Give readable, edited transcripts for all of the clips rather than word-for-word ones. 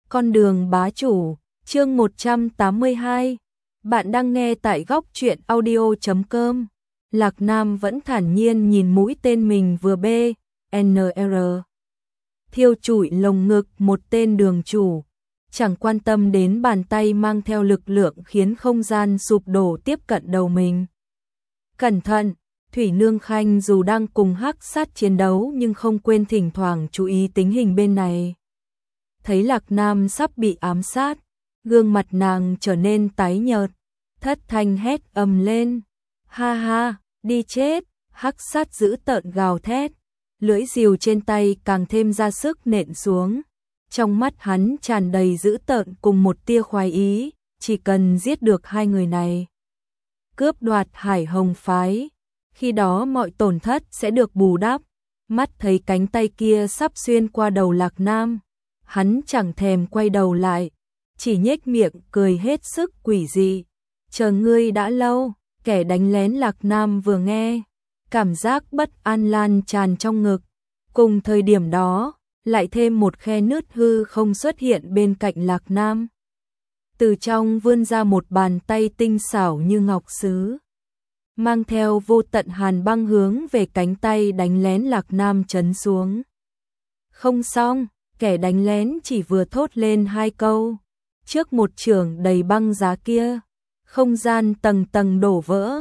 Con đường bá chủ, chương 182. Bạn đang nghe tại góc truyện audio.com. Lạc Nam vẫn thản nhiên nhìn mũi tên mình vừa bê, NR. Thiêu chủi lồng ngực một tên đường chủ, chẳng quan tâm đến bàn tay mang theo lực lượng khiến không gian sụp đổ tiếp cận đầu mình. Cẩn thận, Thủy Nương Khanh dù đang cùng Hắc Sát chiến đấu nhưng không quên thỉnh thoảng chú ý tình hình bên này. Thấy Lạc Nam sắp bị ám sát, gương mặt nàng trở nên tái nhợt, thất thanh hét ầm lên. Ha ha, đi chết, Hắc Sát dữ tợn gào thét, lưỡi rìu trên tay càng thêm ra sức nện xuống. Trong mắt hắn tràn đầy dữ tợn cùng một tia khoái ý, chỉ cần giết được hai người này, cướp đoạt Hải Hồng phái, khi đó mọi tổn thất sẽ được bù đắp. Mắt thấy cánh tay kia sắp xuyên qua đầu Lạc Nam, hắn chẳng thèm quay đầu lại, chỉ nhếch miệng cười hết sức quỷ dị. Chờ ngươi đã lâu, kẻ đánh lén Lạc Nam vừa nghe, cảm giác bất an lan tràn trong ngực. Cùng thời điểm đó, lại thêm một khe nứt hư không xuất hiện bên cạnh Lạc Nam. Từ trong vươn ra một bàn tay tinh xảo như ngọc sứ, mang theo vô tận hàn băng hướng về cánh tay đánh lén Lạc Nam chấn xuống. Không xong, kẻ đánh lén chỉ vừa thốt lên hai câu, trước một chưởng đầy băng giá kia, không gian tầng tầng đổ vỡ.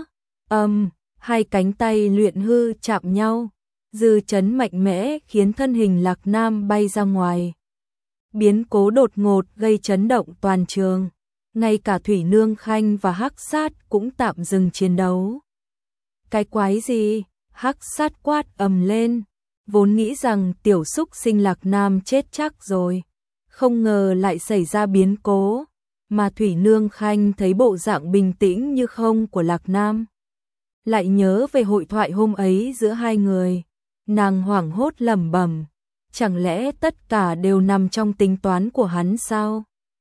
Hai cánh tay luyện hư chạm nhau, dư chấn mạnh mẽ khiến thân hình Lạc Nam bay ra ngoài. Biến cố đột ngột gây chấn động toàn trường, ngay cả Thủy Nương Khanh và Hắc Sát cũng tạm dừng chiến đấu. Cái quái gì? Hắc Sát quát ầm lên, vốn nghĩ rằng tiểu xúc sinh Lạc Nam chết chắc rồi, không ngờ lại xảy ra biến cố, mà Thủy Nương Khanh thấy bộ dạng bình tĩnh như không của Lạc Nam, lại nhớ về hội thoại hôm ấy giữa hai người, nàng hoảng hốt lẩm bẩm, chẳng lẽ tất cả đều nằm trong tính toán của hắn sao?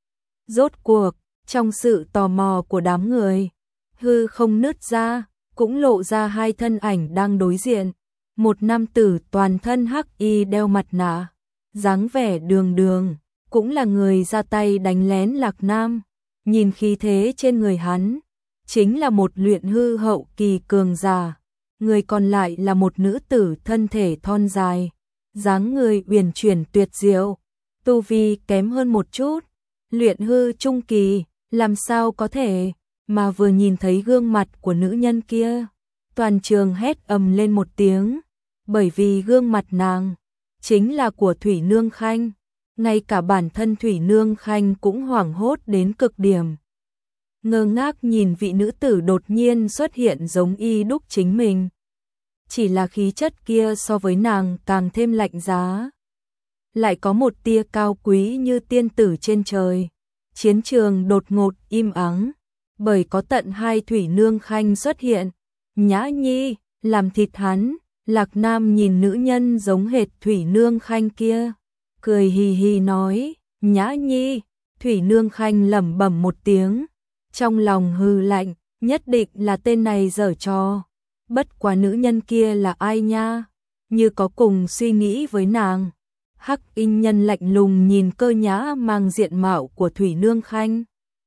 Rốt cuộc, trong sự tò mò của đám người, hư không nứt ra, cũng lộ ra hai thân ảnh đang đối diện. Một nam tử toàn thân hắc y đeo mặt nạ, dáng vẻ đường đường, cũng là người ra tay đánh lén Lạc Nam. Nhìn khí thế trên người hắn, chính là một luyện hư hậu kỳ cường giả. Người còn lại là một nữ tử thân thể thon dài, dáng người uyển chuyển tuyệt diệu, tu vi kém hơn một chút, luyện hư trung kỳ, làm sao có thể, mà vừa nhìn thấy gương mặt của nữ nhân kia, toàn trường hét ầm lên một tiếng, bởi vì gương mặt nàng chính là của Thủy Nương Khanh, ngay cả bản thân Thủy Nương Khanh cũng hoảng hốt đến cực điểm. Ngơ ngác nhìn vị nữ tử đột nhiên xuất hiện giống y đúc chính mình. Chỉ là khí chất kia so với nàng càng thêm lạnh giá, lại có một tia cao quý như tiên tử trên trời. Chiến trường đột ngột im ắng, bởi có tận hai Thủy Nương Khanh xuất hiện. Nhã Nhi, làm thịt hắn. Lạc Nam nhìn nữ nhân giống hệt Thủy Nương Khanh kia, cười hì hì nói, Nhã Nhi. Thủy Nương Khanh lẩm bẩm một tiếng, trong lòng hừ lạnh, nhất định là tên này giở trò. Bất quá nữ nhân kia là ai nha? Như có cùng suy nghĩ với nàng. Hắc Y Nhân lạnh lùng nhìn cơ nhã mang diện mạo của Thủy Nương Khanh,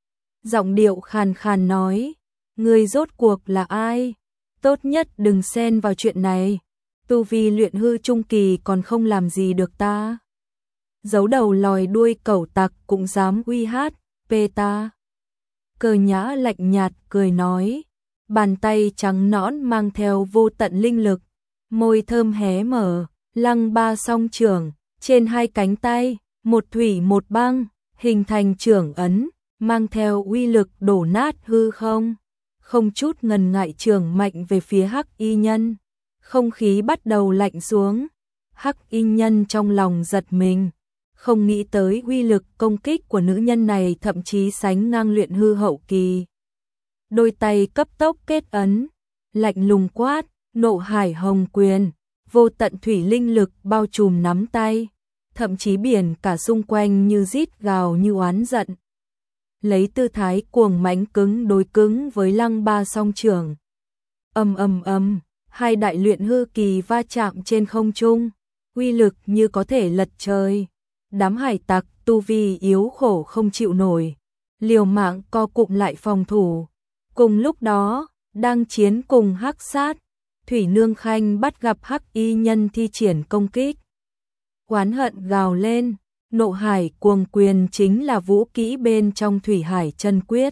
giọng điệu khàn khàn nói, ngươi rốt cuộc là ai? Tốt nhất đừng xen vào chuyện này, tu vi luyện hư trung kỳ còn không làm gì được ta. Giấu đầu lòi đuôi cẩu tặc cũng dám uy hát pê ta. Cơ nhã lạnh nhạt cười nói, bàn tay trắng nõn mang theo vô tận linh lực, môi thơm hé mở, lăng ba song chưởng, trên hai cánh tay, một thủy một băng, hình thành chưởng ấn, mang theo uy lực đổ nát hư không. Không chút ngần ngại chưởng mạnh về phía Hắc Y Nhân, không khí bắt đầu lạnh xuống. Hắc Y Nhân trong lòng giật mình, không nghĩ tới uy lực công kích của nữ nhân này thậm chí sánh ngang luyện hư hậu kỳ. Đôi tay cấp tốc kết ấn, lạnh lùng quát, nộ hải hồng quyền, vô tận thủy linh lực bao trùm nắm tay, thậm chí biển cả xung quanh như rít gào như oán giận. Lấy tư thái cuồng mãnh cứng đối cứng với lăng ba song chưởng. Hai đại luyện hư kỳ va chạm trên không trung, uy lực như có thể lật trời. Đám hải tặc tu vi yếu khổ không chịu nổi, liều mạng co cụm lại phòng thủ. Cùng lúc đó, đang chiến cùng Hắc Sát, Thủy Nương Khanh bắt gặp Hắc Y Nhân thi triển công kích. Oán hận gào lên, Nộ Hải Cuồng Quyền chính là vũ kỹ bên trong Thủy Hải Chân Quyết.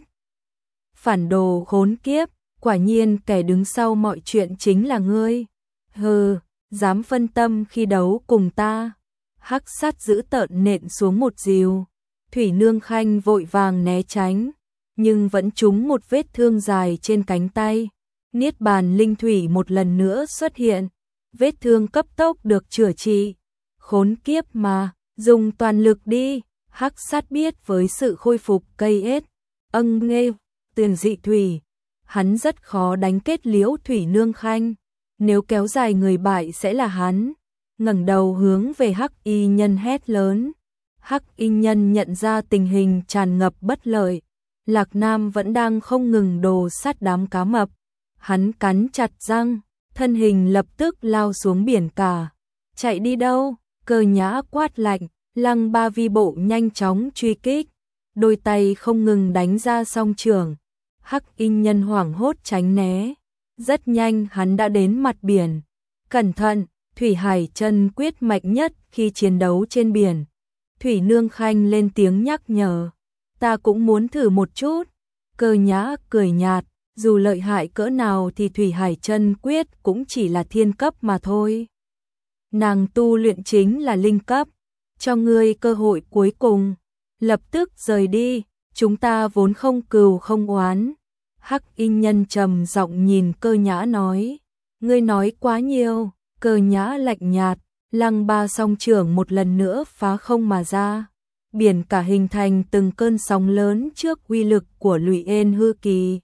Phản đồ khốn kiếp, quả nhiên kẻ đứng sau mọi chuyện chính là ngươi. Hừ, dám phân tâm khi đấu cùng ta. Hắc Sát giữ tợn nện xuống một dìu. Thủy Nương Khanh vội vàng né tránh, nhưng vẫn trúng một vết thương dài trên cánh tay. Niết bàn linh thủy một lần nữa xuất hiện, vết thương cấp tốc được chữa trị. Khốn kiếp mà, dùng toàn lực đi. Hắc Sát biết với sự khôi phục cây ết, nghê, tiền dị thủy, hắn rất khó đánh kết liễu Thủy Nương Khanh. Nếu kéo dài người bại sẽ là hắn. Ngẩng đầu hướng về Hắc Y Nhân hét lớn. Hắc Y Nhân nhận ra tình hình tràn ngập bất lợi. Lạc Nam vẫn đang không ngừng đồ sát đám cá mập. Hắn cắn chặt răng, thân hình lập tức lao xuống biển cả. Chạy đi đâu? Cơ Nhã quát lạnh, Lăng Ba vi bộ nhanh chóng truy kích. Đôi tay không ngừng đánh ra song trường. Hắc Y Nhân hoảng hốt tránh né. Rất nhanh hắn đã đến mặt biển. Cẩn thận, Thủy Hải Chân Quyết mạnh nhất khi chiến đấu trên biển. Thủy Nương Khanh lên tiếng nhắc nhở. Ta cũng muốn thử một chút. Cơ Nhã cười nhạt, dù lợi hại cỡ nào thì Thủy Hải Chân Quyết cũng chỉ là thiên cấp mà thôi. Nàng tu luyện chính là linh cấp, cho ngươi cơ hội cuối cùng. Lập tức rời đi, chúng ta vốn không cừu không oán. Hắc Y Nhân trầm giọng nhìn Cơ Nhã nói, ngươi nói quá nhiều. Cơ Nhã lạnh nhạt, Lăng Ba song trưởng một lần nữa phá không mà ra. Biển cả hình thành từng cơn sóng lớn trước uy lực của Lụy Ên hư kỳ.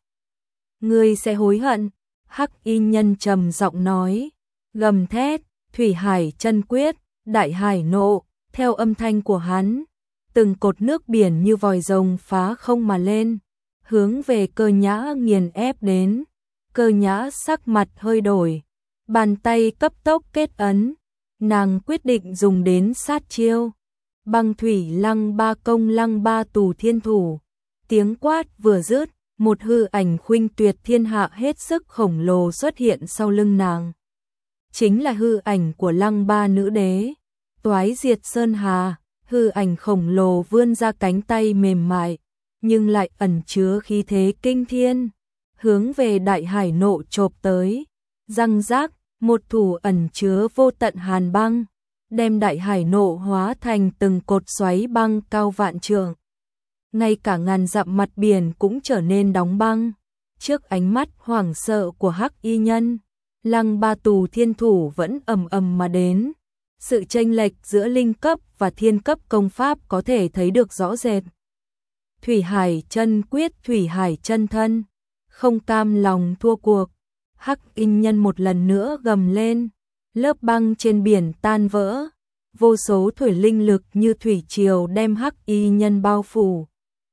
Ngươi sẽ hối hận. Hắc Y Nhân trầm giọng nói, gầm thét, Thủy Hải Chân Quyết, Đại Hải Nộ. Theo âm thanh của hắn, từng cột nước biển như vòi rồng phá không mà lên, hướng về Cơ Nhã nghiền ép đến. Cơ Nhã sắc mặt hơi đổi, bàn tay cấp tốc kết ấn, nàng quyết định dùng đến sát chiêu. Băng thủy Lăng Ba công Lăng Ba tù thiên thủ. Tiếng quát vừa dứt, một hư ảnh khuynh tuyệt thiên hạ hết sức khổng lồ xuất hiện sau lưng nàng. Chính là hư ảnh của Lăng Ba nữ đế. Toái Diệt Sơn Hà, hư ảnh khổng lồ vươn ra cánh tay mềm mại, nhưng lại ẩn chứa khí thế kinh thiên, hướng về Đại Hải Nộ chộp tới. Răng rác, một thủ ẩn chứa vô tận hàn băng, đem Đại Hải Nộ hóa thành từng cột xoáy băng cao vạn trượng. Ngay cả ngàn dặm mặt biển cũng trở nên đóng băng. Trước ánh mắt hoảng sợ của Hắc Y Nhân, Lăng Ba tù thiên thủ vẫn ầm ầm mà đến. Sự chênh lệch giữa linh cấp và thiên cấp công pháp có thể thấy được rõ rệt. Thủy Hải Chân Quyết, Thủy Hải Chân Thân, không cam lòng thua cuộc. Hắc Y Nhân một lần nữa gầm lên, lớp băng trên biển tan vỡ, vô số thủy linh lực như thủy triều đem Hắc Y Nhân bao phủ.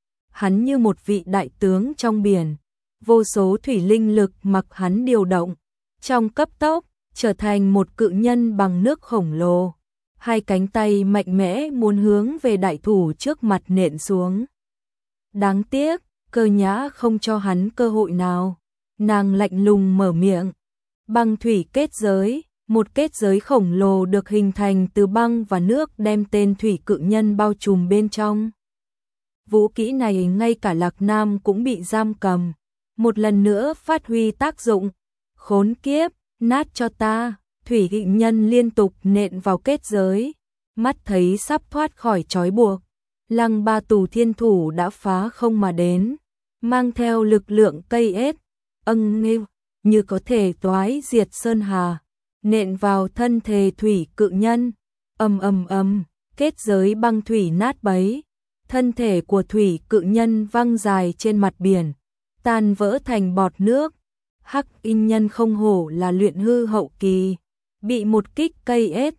Hắn như một vị đại tướng trong biển, vô số thủy linh lực mặc hắn điều động, trong cấp tốc trở thành một cự nhân bằng nước khổng lồ. Hai cánh tay mạnh mẽ muốn hướng về đại thủ trước mặt nện xuống. Đáng tiếc, Cơ Nhã không cho hắn cơ hội nào. Nàng lạnh lùng mở miệng. Băng thủy kết giới, một kết giới khổng lồ được hình thành từ băng và nước đem tên thủy cự nhân bao trùm bên trong. Vũ kỹ này ngay cả Lạc Nam cũng bị giam cầm. Một lần nữa phát huy tác dụng. Khốn kiếp, nát cho ta. Thủy cự nhân liên tục nện vào kết giới. Mắt thấy sắp thoát khỏi trói buộc, Lăng Ba tù thiên thủ đã phá không mà đến, mang theo lực lượng cây ết, nghêu, như có thể toái diệt sơn hà, nện vào thân thể thủy cự nhân. Kết giới băng thủy nát bấy, thân thể của thủy cự nhân văng dài trên mặt biển, tan vỡ thành bọt nước. Hắc Y Nhân không hổ là luyện hư hậu kỳ, bị một kích cây ết,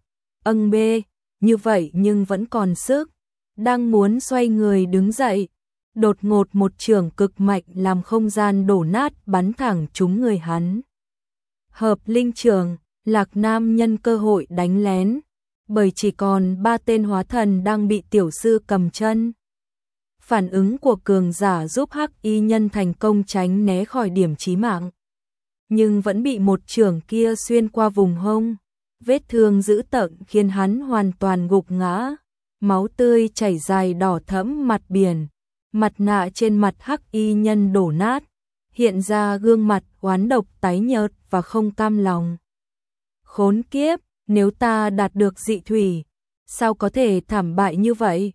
như vậy nhưng vẫn còn sức, đang muốn xoay người đứng dậy, đột ngột một chưởng cực mạnh làm không gian đổ nát bắn thẳng trúng người hắn. Hợp linh chưởng, Lạc Nam nhân cơ hội đánh lén, bởi chỉ còn 3 tên hóa thần đang bị tiểu sư cầm chân. Phản ứng của cường giả giúp Hắc Y Nhân thành công tránh né khỏi điểm chí mạng, nhưng vẫn bị một chưởng kia xuyên qua vùng hông. Vết thương dữ tợn khiến hắn hoàn toàn gục ngã, máu tươi chảy dài đỏ thẫm mặt biển. Mặt nạ trên mặt Hắc Y Nhân đổ nát, hiện ra gương mặt oán độc tái nhợt và không cam lòng. Khốn kiếp, nếu ta đạt được dị thủy, sao có thể thảm bại như vậy?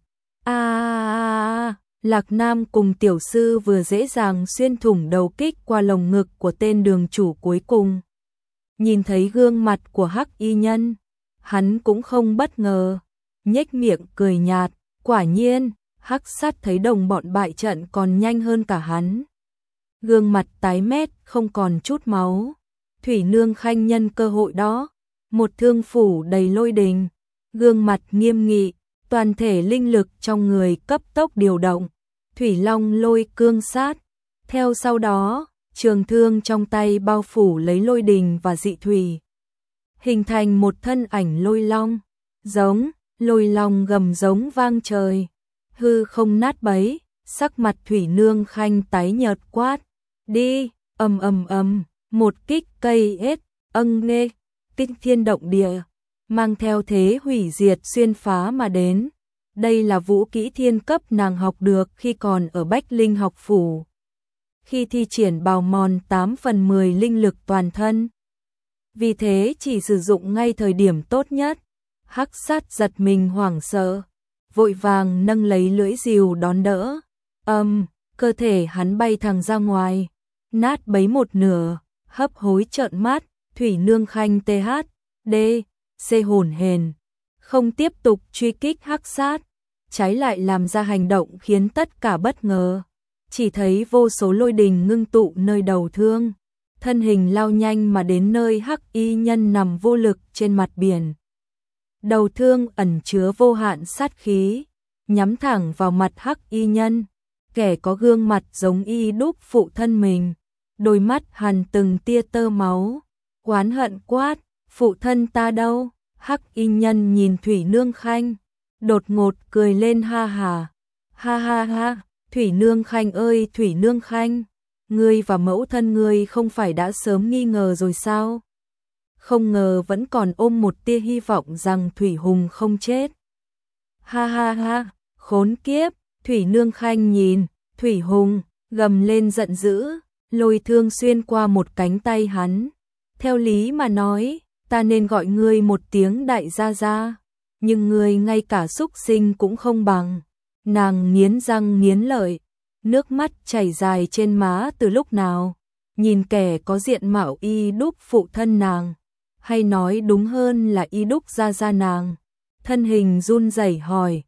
Lạc Nam cùng tiểu sư vừa dễ dàng xuyên thủng đầu kích qua lồng ngực của tên đường chủ cuối cùng. Nhìn thấy gương mặt của Hắc Y Nhân, hắn cũng không bất ngờ, nhếch miệng cười nhạt, quả nhiên, Hắc Sát thấy đồng bọn bại trận còn nhanh hơn cả hắn. Gương mặt tái mét không còn chút máu. Thủy Nương Khanh nhân cơ hội đó, một thương phủ đầy lôi đình, gương mặt nghiêm nghị, toàn thể linh lực trong người cấp tốc điều động, Thủy Long lôi cương sát. Theo sau đó, trường thương trong tay bao phủ lấy lôi đình và dị thủy, hình thành một thân ảnh lôi long, giống, lôi long gầm giống vang trời, hư không nát bấy, sắc mặt Thủy Nương Khanh tái nhợt quát, đi, một kích cây ết, nghe, kinh thiên động địa, mang theo thế hủy diệt xuyên phá mà đến. Đây là vũ kỹ thiên cấp nàng học được khi còn ở Bách Linh học phủ, khi thi triển bào mòn 8/10 linh lực toàn thân. Vì thế chỉ sử dụng ngay thời điểm tốt nhất. Hắc Sát giật mình hoảng sợ, vội vàng nâng lấy lưỡi rìu đón đỡ. Cơ thể hắn bay thẳng ra ngoài, nát bấy một nửa, hấp hối trợn mắt. Thủy Nương Khanh C hồn hển, không tiếp tục truy kích Hắc Sát, trái lại làm ra hành động khiến tất cả bất ngờ. Chỉ thấy vô số lôi đình ngưng tụ nơi đầu thương, thân hình lao nhanh mà đến nơi Hắc Y Nhân nằm vô lực trên mặt biển. Đầu thương ẩn chứa vô hạn sát khí, nhắm thẳng vào mặt Hắc Y Nhân, kẻ có gương mặt giống y đúc phụ thân mình, đôi mắt hằn từng tia tơ máu, oán hận quát, phụ thân ta đâu? Hắc Y Nhân nhìn Thủy Nương Khanh, đột ngột cười lên ha ha, Thủy Nương Khanh ơi Thủy Nương Khanh, ngươi và mẫu thân ngươi không phải đã sớm nghi ngờ rồi sao? Không ngờ vẫn còn ôm một tia hy vọng rằng Thủy Hùng không chết. Ha, khốn kiếp, Thủy Nương Khanh nhìn, Thủy Hùng, gầm lên giận dữ, lôi thương xuyên qua một cánh tay hắn. Theo lý mà nói, ta nên gọi ngươi một tiếng đại gia gia, nhưng ngươi ngay cả súc sinh cũng không bằng. Nàng nghiến răng nghiến lợi, nước mắt chảy dài trên má từ lúc nào, nhìn kẻ có diện mạo y đúc phụ thân nàng, hay nói đúng hơn là y đúc gia gia nàng. Thân hình run rẩy hỏi,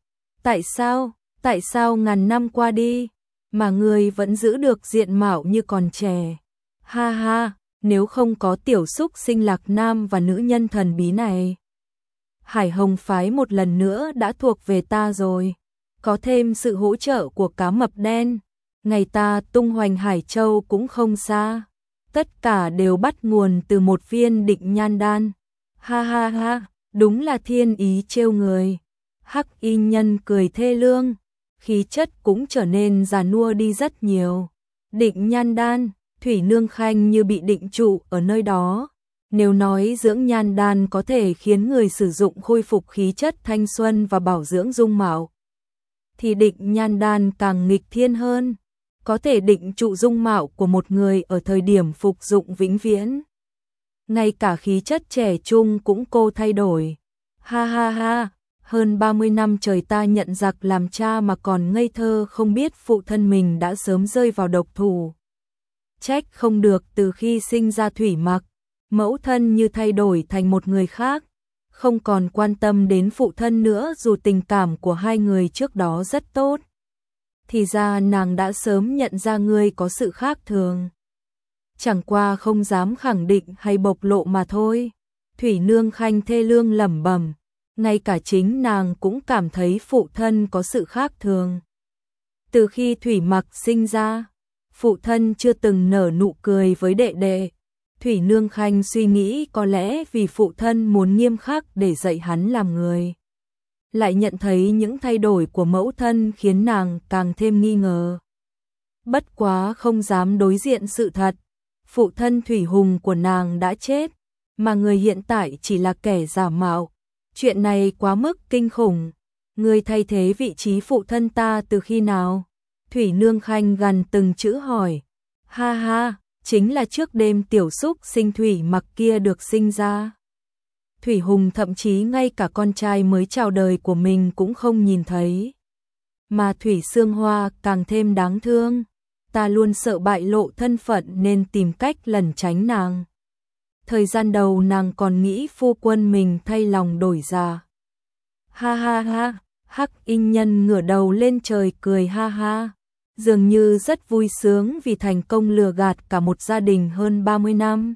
tại sao ngàn năm qua đi, mà ngươi vẫn giữ được diện mạo như còn trẻ? Ha, nếu không có tiểu súc sinh Lạc Nam và nữ nhân thần bí này, Hải Hồng phái một lần nữa đã thuộc về ta rồi. Có thêm sự hỗ trợ của cá mập đen, ngày ta tung hoành Hải Châu cũng không xa. Tất cả đều bắt nguồn từ một viên định nhan đan. Ha, đúng là thiên ý trêu người. Hắc Y Nhân cười thê lương, khí chất cũng trở nên già nua đi rất nhiều. Định nhan đan, Thủy Nương Khanh như bị định trụ ở nơi đó. Nếu nói dưỡng nhan đan có thể khiến người sử dụng khôi phục khí chất thanh xuân và bảo dưỡng dung mạo, thì định nhan đan càng nghịch thiên hơn, có thể định trụ dung mạo của một người ở thời điểm phục dụng vĩnh viễn. Ngay cả khí chất trẻ trung cũng cô thay đổi. Ha, hơn 30 năm trời ta nhận giặc làm cha mà còn ngây thơ không biết phụ thân mình đã sớm rơi vào độc thủ. Trách không được từ khi sinh ra Thủy Mặc, mẫu thân như thay đổi thành một người khác, không còn quan tâm đến phụ thân nữa dù tình cảm của hai người trước đó rất tốt. Thì ra nàng đã sớm nhận ra ngươi có sự khác thường, chẳng qua không dám khẳng định hay bộc lộ mà thôi. Thủy Nương Khanh thê lương lẩm bẩm, ngay cả chính nàng cũng cảm thấy phụ thân có sự khác thường. Từ khi Thủy Mặc sinh ra, phụ thân chưa từng nở nụ cười với đệ đệ, Thủy Nương Khanh suy nghĩ có lẽ vì phụ thân muốn nghiêm khắc để dạy hắn làm người. Lại nhận thấy những thay đổi của mẫu thân khiến nàng càng thêm nghi ngờ. Bất quá không dám đối diện sự thật, phụ thân Thủy Hùng của nàng đã chết, mà người hiện tại chỉ là kẻ giả mạo. Chuyện này quá mức kinh khủng, người thay thế vị trí phụ thân ta từ khi nào? Thủy Nương Khanh gằn từng chữ hỏi. Ha ha, chính là trước đêm tiểu xúc sinh Thủy Mặc kia được sinh ra. Thủy Hùng thậm chí ngay cả con trai mới chào đời của mình cũng không nhìn thấy. Mà Thủy Sương Hoa càng thêm đáng thương, ta luôn sợ bại lộ thân phận nên tìm cách lẩn tránh nàng. Thời gian đầu nàng còn nghĩ phu quân mình thay lòng đổi dạ. Ha ha ha, Hắc Y Nhân ngửa đầu lên trời cười ha ha, dường như rất vui sướng vì thành công lừa gạt cả một gia đình hơn 30 năm.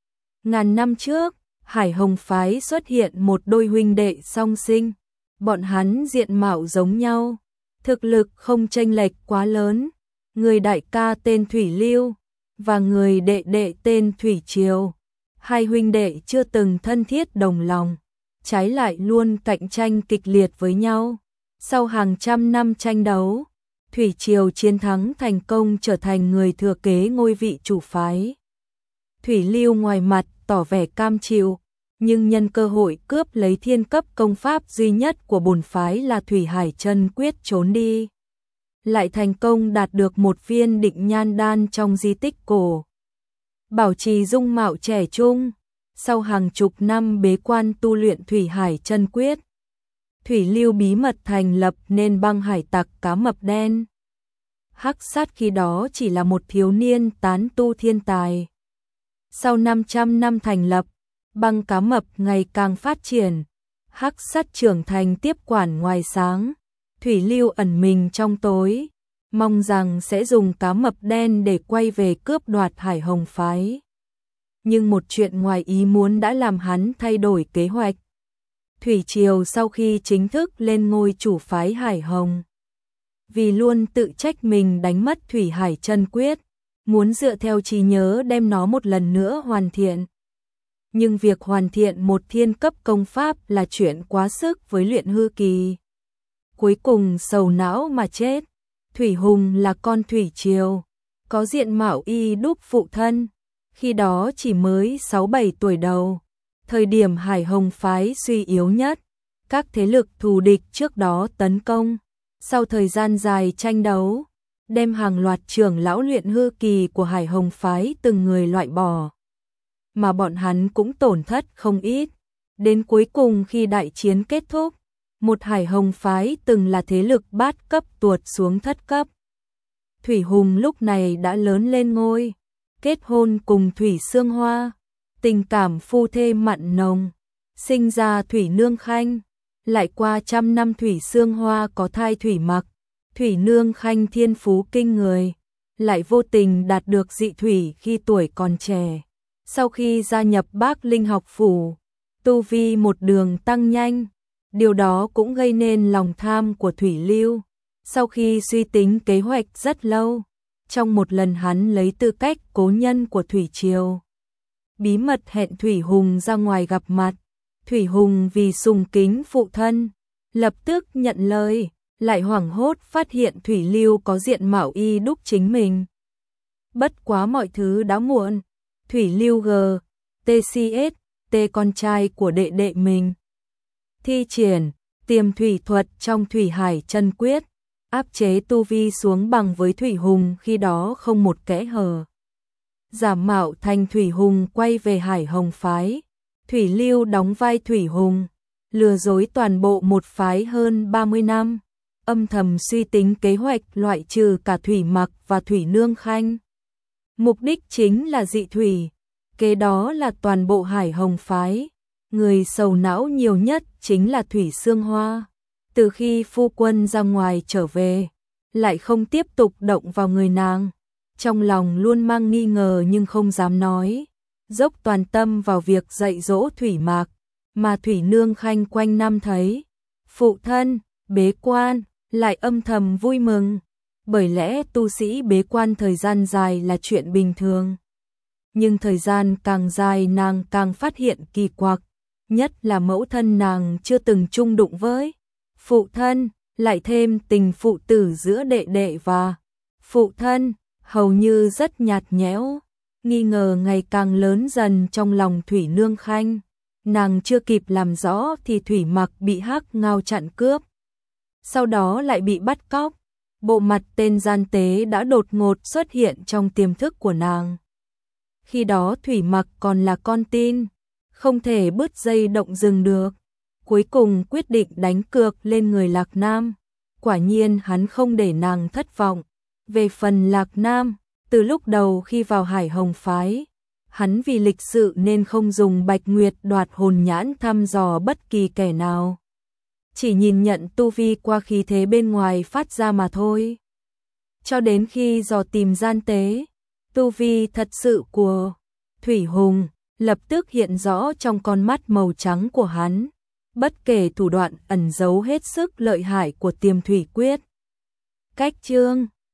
Ngàn năm trước, Hải Hồng phái xuất hiện một đôi huynh đệ song sinh, bọn hắn diện mạo giống nhau, thực lực không chênh lệch quá lớn, người đại ca tên Thủy Lưu và người đệ đệ tên Thủy Triều. Hai huynh đệ chưa từng thân thiết đồng lòng, trái lại luôn cạnh tranh kịch liệt với nhau. Sau hàng trăm năm tranh đấu, Thủy Triều chiến thắng thành công trở thành người thừa kế ngôi vị chủ phái. Thủy Lưu ngoài mặt tỏ vẻ cam chịu, nhưng nhân cơ hội cướp lấy thiên cấp công pháp duy nhất của bổn phái là Thủy Hải Chân Quyết trốn đi. Lại thành công đạt được một viên định nhan đan trong di tích cổ. Bảo trì dung mạo trẻ trung, sau hàng chục năm bế quan tu luyện Thủy Hải Chân Quyết, Thủy Lưu bí mật thành lập nên băng hải tặc cá mập đen. Hắc Sát khi đó chỉ là một thiếu niên tán tu thiên tài. Sau 500 năm thành lập, băng cá mập ngày càng phát triển, Hắc Sát trưởng thành tiếp quản ngoài sáng, Thủy Lưu ẩn mình trong tối, mong rằng sẽ dùng cá mập đen để quay về cướp đoạt Hải Hồng phái. Nhưng một chuyện ngoài ý muốn đã làm hắn thay đổi kế hoạch. Thủy Triều sau khi chính thức lên ngôi chủ phái Hải Hồng, vì luôn tự trách mình đánh mất Thủy Hải Chân Quyết, muốn dựa theo trí nhớ đem nó một lần nữa hoàn thiện. Nhưng việc hoàn thiện một thiên cấp công pháp là chuyện quá sức với luyện hư kỳ. Cuối cùng sầu não mà chết. Thủy Hùng là con Thủy Triều, có diện mạo y đúc phụ thân, khi đó chỉ mới 6-7 tuổi đầu, thời điểm Hải Hồng phái suy yếu nhất, các thế lực thù địch trước đó tấn công, sau thời gian dài tranh đấu, đem hàng loạt trưởng lão luyện hư kỳ của Hải Hồng phái từng người loại bỏ, mà bọn hắn cũng tổn thất không ít, đến cuối cùng khi đại chiến kết thúc, một Hải Hồng phái từng là thế lực bát cấp tuột xuống thất cấp. Thủy Hùng lúc này đã lớn lên ngôi, kết hôn cùng Thủy Sương Hoa, tình cảm phu thê mặn nồng, sinh ra Thủy Nương Khanh, lại qua trăm năm Thủy Sương Hoa có thai Thủy Mặc, Thủy Nương Khanh thiên phú kinh người, lại vô tình đạt được dị thủy khi tuổi còn trẻ. Sau khi gia nhập Bác Linh học phủ, tu vi một đường tăng nhanh. Điều đó cũng gây nên lòng tham của Thủy Lưu. Sau khi suy tính kế hoạch rất lâu, trong một lần hắn lấy tư cách cố nhân của Thủy Triều, bí mật hẹn Thủy Hùng ra ngoài gặp mặt. Thủy Hùng vì sùng kính phụ thân, lập tức nhận lời, lại hoảng hốt phát hiện Thủy Lưu có diện mạo y đúc chính mình. Bất quá mọi thứ đã muộn, Thủy Lưu GTCS, con trai của đệ đệ mình, thi triển tiềm thủy thuật trong Thủy Hải Chân Quyết, áp chế tu vi xuống bằng với Thủy Hùng khi đó không một kẽ hở. Giả mạo thành Thủy Hùng quay về Hải Hồng phái, Thủy Lưu đóng vai Thủy Hùng, lừa dối toàn bộ một phái hơn 30 năm, âm thầm suy tính kế hoạch loại trừ cả Thủy Mặc và Thủy Nương Khanh. Mục đích chính là dị thủy, kế đó là toàn bộ Hải Hồng phái. Người sầu não nhiều nhất chính là Thủy Sương Hoa. Từ khi phu quân ra ngoài trở về, lại không tiếp tục động vào người nàng. Trong lòng luôn mang nghi ngờ nhưng không dám nói. Dốc toàn tâm vào việc dạy dỗ Thủy Mạc, mà Thủy Nương Khanh quanh năm thấy phụ thân bế quan, lại âm thầm vui mừng. Bởi lẽ tu sĩ bế quan thời gian dài là chuyện bình thường. nhưng thời gian càng dài nàng càng phát hiện kỳ quặc, nhất là mẫu thân nàng chưa từng chung đụng với phụ thân, lại thêm tình phụ tử giữa đệ đệ và phụ thân, hầu như rất nhạt nhẽo. Nghi ngờ ngày càng lớn dần trong lòng Thủy Nương Khanh, nàng chưa kịp làm rõ thì Thủy Mặc bị Hắc Ngao chặn cướp, sau đó lại bị bắt cóc. Bộ mặt tên gian tế đã đột ngột xuất hiện trong tiềm thức của nàng. Khi đó Thủy Mặc còn là con tin, không thể bứt dây động rừng được. Cuối cùng quyết định đánh cược lên người Lạc Nam. Quả nhiên hắn không để nàng thất vọng. Về phần Lạc Nam, từ lúc đầu khi vào Hải Hồng phái, hắn vì lịch sự nên không dùng Bạch Nguyệt đoạt hồn nhãn thăm dò bất kỳ kẻ nào. Chỉ nhìn nhận tu vi qua khí thế bên ngoài phát ra mà thôi. Cho đến khi dò tìm gian tế, tu vi thật sự của Thủy Hùng lập tức hiện rõ trong con mắt màu trắng của hắn. Bất kể thủ đoạn ẩn giấu hết sức lợi hại của Tiềm Thủy Quyết. Cách chương